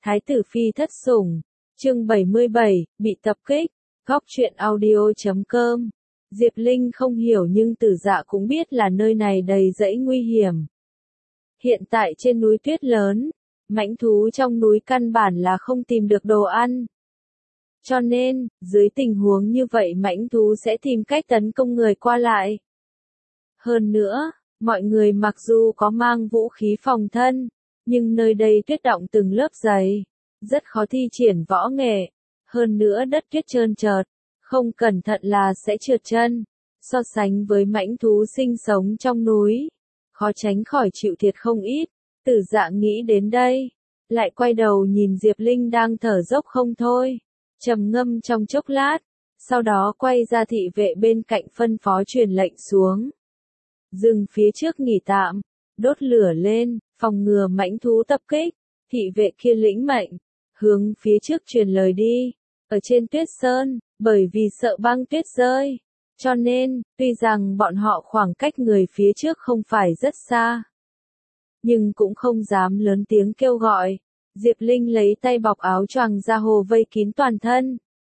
Thái tử phi thất sủng, chương 77, bị tập kích, góc truyện audio.com. Diệp Linh không hiểu nhưng Tử Dạ cũng biết là nơi này đầy rẫy nguy hiểm. Hiện tại trên núi tuyết lớn, mãnh thú trong núi căn bản là không tìm được đồ ăn. Cho nên, dưới tình huống như vậy mãnh thú sẽ tìm cách tấn công người qua lại. Hơn nữa, mọi người mặc dù có mang vũ khí phòng thân, nhưng nơi đây tuyết đọng từng lớp dày, rất khó thi triển võ nghệ. Hơn nữa đất tuyết trơn trượt, không cẩn thận là sẽ trượt chân. So sánh với mãnh thú sinh sống trong núi, khó tránh khỏi chịu thiệt không ít. Tử Dạ nghĩ đến đây, lại quay đầu nhìn Diệp Linh đang thở dốc không thôi, trầm ngâm trong chốc lát, sau đó quay ra thị vệ bên cạnh phân phó truyền lệnh xuống. Dừng phía trước nghỉ tạm, đốt lửa lên, phòng ngừa mãnh thú tập kích. Thị vệ kia lĩnh mệnh, hướng phía trước truyền lời đi. Ở trên tuyết sơn, bởi vì sợ băng tuyết rơi, cho nên, tuy rằng bọn họ khoảng cách người phía trước không phải rất xa, nhưng cũng không dám lớn tiếng kêu gọi. Diệp Linh lấy tay bọc áo choàng ra hồ vây kín toàn thân.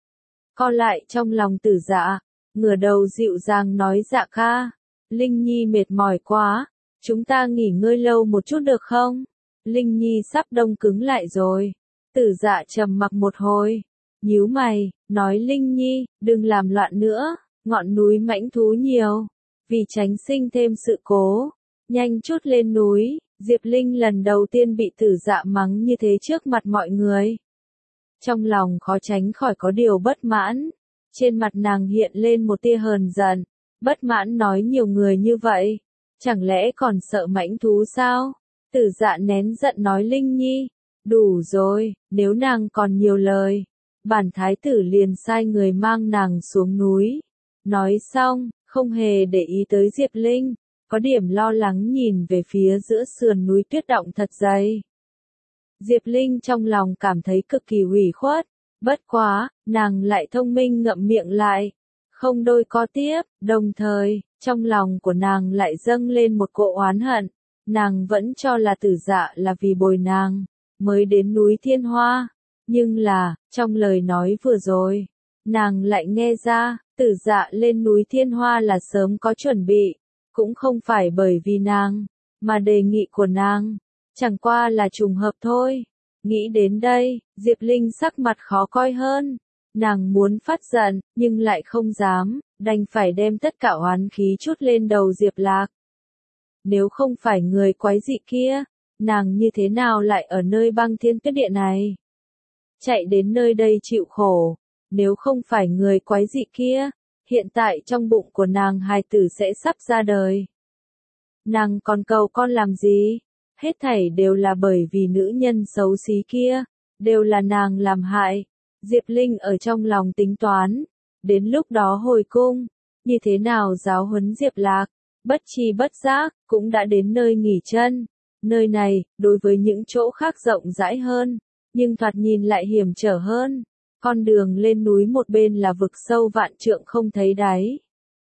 Co lại trong lòng Tử Dạ, ngửa đầu dịu dàng nói: Dạ ca, Linh Nhi mệt mỏi quá, chúng ta nghỉ ngơi lâu một chút được không? Linh Nhi sắp đông cứng lại rồi. Tử Dạ trầm mặc một hồi, nhíu mày, nói: Linh Nhi, đừng làm loạn nữa, ngọn núi mãnh thú nhiều, vì tránh sinh thêm sự cố, nhanh chút lên núi. Diệp Linh lần đầu tiên bị Tử Dạ mắng như thế trước mặt mọi người. Trong lòng khó tránh khỏi có điều bất mãn, trên mặt nàng hiện lên một tia hờn giận, bất mãn nói: nhiều người như vậy, chẳng lẽ còn sợ mãnh thú sao? Tử Dạ nén giận nói: Linh Nhi, đủ rồi, nếu nàng còn nhiều lời, bản thái tử liền sai người mang nàng xuống núi. Nói xong, không hề để ý tới Diệp Linh, có điểm lo lắng nhìn về phía giữa sườn núi tuyết động thật dày. Diệp Linh trong lòng cảm thấy cực kỳ ủy khuất, bất quá, nàng lại thông minh ngậm miệng lại, không đôi co tiếp, đồng thời, trong lòng của nàng lại dâng lên một cỗ oán hận. Nàng vẫn cho là Tử Dạ là vì bồi nàng mới đến núi Thiên Hoa, nhưng là, trong lời nói vừa rồi, nàng lại nghe ra, Tử Dạ lên núi Thiên Hoa là sớm có chuẩn bị, cũng không phải bởi vì nàng, mà đề nghị của nàng, chẳng qua là trùng hợp thôi. Nghĩ đến đây, Diệp Linh sắc mặt khó coi hơn, nàng muốn phát giận, nhưng lại không dám, đành phải đem tất cả oán khí trút lên đầu Diệp Lạc. Nếu không phải người quái dị kia, nàng như thế nào lại ở nơi băng thiên tuyết địa này? Chạy đến nơi đây chịu khổ, nếu không phải người quái dị kia, hiện tại trong bụng của nàng hài tử sẽ sắp ra đời. Nàng còn cầu con làm gì? Hết thảy đều là bởi vì nữ nhân xấu xí kia, đều là nàng làm hại. Diệp Linh ở trong lòng tính toán, đến lúc đó hồi cung, như thế nào giáo huấn Diệp Lạc, bất tri bất giác, cũng đã đến nơi nghỉ chân. Nơi này, đối với những chỗ khác rộng rãi hơn, nhưng thoạt nhìn lại hiểm trở hơn. Con đường lên núi một bên là vực sâu vạn trượng không thấy đáy,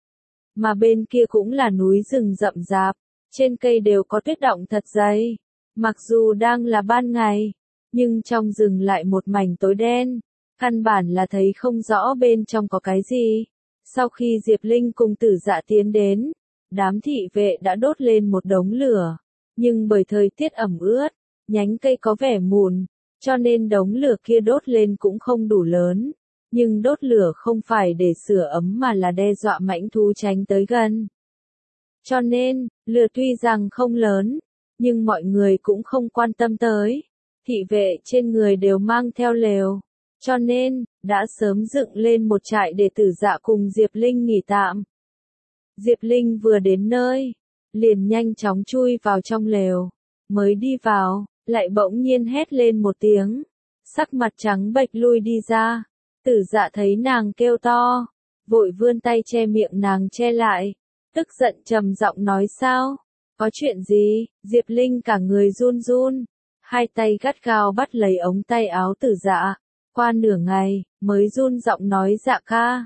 mà bên kia cũng là núi rừng rậm rạp, trên cây đều có tuyết đọng thật dày. Mặc dù đang là ban ngày, nhưng trong rừng lại một mảnh tối đen, căn bản là thấy không rõ bên trong có cái gì. Sau khi Diệp Linh cùng Tử Dạ tiến đến, đám thị vệ đã đốt lên một đống lửa, nhưng bởi thời tiết ẩm ướt, nhánh cây có vẻ mùn, cho nên đống lửa kia đốt lên cũng không đủ lớn. Nhưng đốt lửa không phải để sưởi ấm mà là đe dọa mãnh thú tránh tới gần. Cho nên, lửa tuy rằng không lớn, nhưng mọi người cũng không quan tâm tới. Thị vệ trên người đều mang theo lều, cho nên, đã sớm dựng lên một trại để Tử Dạ cùng Diệp Linh nghỉ tạm. Diệp Linh vừa đến nơi, liền nhanh chóng chui vào trong lều, mới đi vào, lại bỗng nhiên hét lên một tiếng, sắc mặt trắng bệch lui đi ra. Tử Dạ thấy nàng kêu to, vội vươn tay che miệng nàng che lại, tức giận trầm giọng nói: sao? Có chuyện gì? Diệp Linh cả người run run, hai tay gắt gao bắt lấy ống tay áo Tử Dạ, qua nửa ngày, mới run giọng nói: Dạ ca,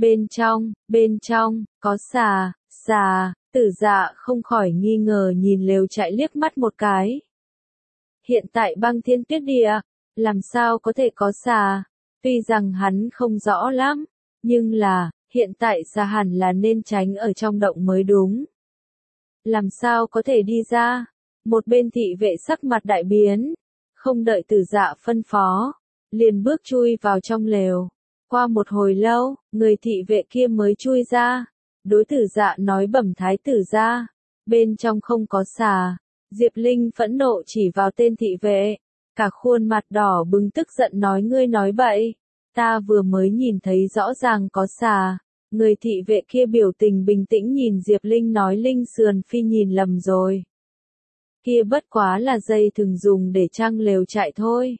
bên trong, có xà. Tử Dạ không khỏi nghi ngờ nhìn lều trại liếc mắt một cái. Hiện tại băng thiên tuyết địa, Làm sao có thể có xà? Tuy rằng hắn không rõ lắm, nhưng là, hiện tại xà hẳn là nên tránh ở trong động mới đúng. Làm sao có thể đi ra? Một bên thị vệ sắc mặt đại biến, không đợi Tử Dạ phân phó, liền bước chui vào trong lều. Qua một hồi lâu, người thị vệ kia mới chui ra, đối Tử Dạ nói bẩm thái tử ra, bên trong không có xà. Diệp Linh phẫn nộ chỉ vào tên thị vệ, cả khuôn mặt đỏ bừng tức giận nói ngươi nói bậy, ta vừa mới nhìn thấy rõ ràng có xà. Người thị vệ kia biểu tình bình tĩnh nhìn Diệp Linh nói Linh Sườn Phi nhìn lầm rồi. Kia bất quá là dây thường dùng để trăng lều trại thôi.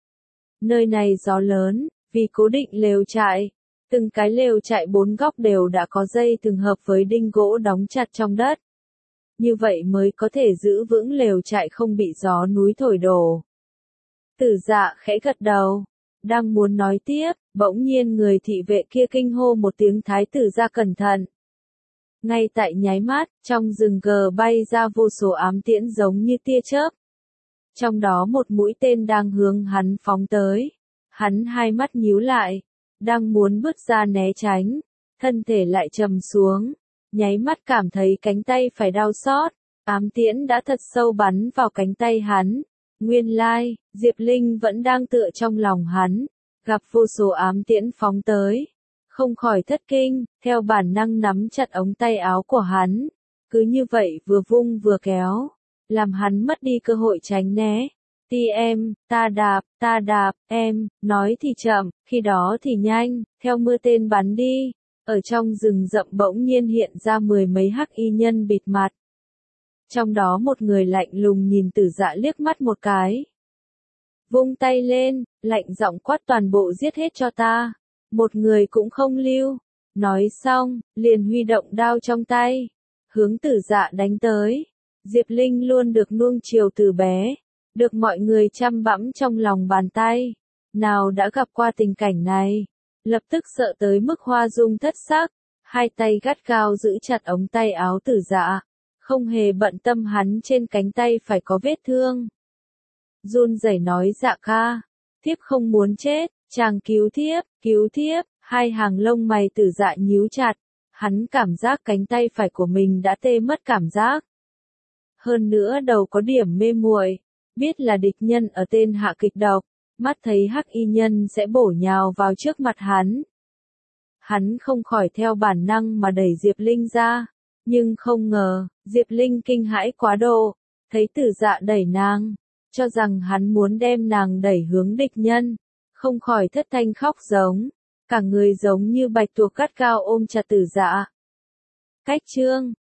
Nơi này gió lớn, vì cố định lều trại, từng cái lều trại 4 góc đều đã có dây thường hợp với đinh gỗ đóng chặt trong đất. Như vậy mới có thể giữ vững lều trại không bị gió núi thổi đổ. Tử Dạ khẽ gật đầu, đang muốn nói tiếp, bỗng nhiên người thị vệ kia kinh hô một tiếng thái tử ra cẩn thận. Ngay tại nháy mắt, trong rừng gờ bay ra vô số ám tiễn giống như tia chớp. Trong đó một mũi tên đang hướng hắn phóng tới. Hắn hai mắt nhíu lại, đang muốn bước ra né tránh, thân thể lại trầm xuống, nháy mắt cảm thấy cánh tay phải đau xót, ám tiễn đã thật sâu bắn vào cánh tay hắn. Nguyên lai, Diệp Linh vẫn đang tựa trong lòng hắn, gặp vô số ám tiễn phóng tới. Không khỏi thất kinh, theo bản năng nắm chặt ống tay áo của hắn. Cứ như vậy vừa vung vừa kéo, làm hắn mất đi cơ hội tránh né. Ti em, ta đạp, em, nói thì chậm, khi đó thì nhanh, theo mưa tên bắn đi. Ở trong rừng rậm bỗng nhiên hiện ra 10 mấy hắc y nhân bịt mặt. Trong đó một người lạnh lùng nhìn Tử Dạ liếc mắt một cái. Vung tay lên, lạnh giọng quát toàn bộ giết hết cho ta. Một người cũng không lưu. Nói xong, liền huy động đao trong tay, hướng Tử Dạ đánh tới. Diệp Linh luôn được nuông chiều từ bé, được mọi người chăm bẵm trong lòng bàn tay. Nào đã gặp qua tình cảnh này, lập tức sợ tới mức hoa dung thất sắc, hai tay gắt gao giữ chặt ống tay áo Tử Dạ, không hề bận tâm hắn trên cánh tay phải có vết thương. Run rẩy nói Dạ ca, thiếp không muốn chết, chàng cứu thiếp, hai hàng lông mày Tử Dạ nhíu chặt, hắn cảm giác cánh tay phải của mình đã tê mất cảm giác. Hơn nữa đầu có điểm mê muội, biết là địch nhân ở tên hạ kịch độc, mắt thấy hắc y nhân sẽ bổ nhào vào trước mặt hắn. Hắn không khỏi theo bản năng mà đẩy Diệp Linh ra, nhưng không ngờ, Diệp Linh kinh hãi quá độ, thấy Tử Dạ đẩy nàng, cho rằng hắn muốn đem nàng đẩy hướng địch nhân, không khỏi thất thanh khóc giống, cả người giống như bạch tuộc gắt gao ôm chặt Tử Dạ. Cách chương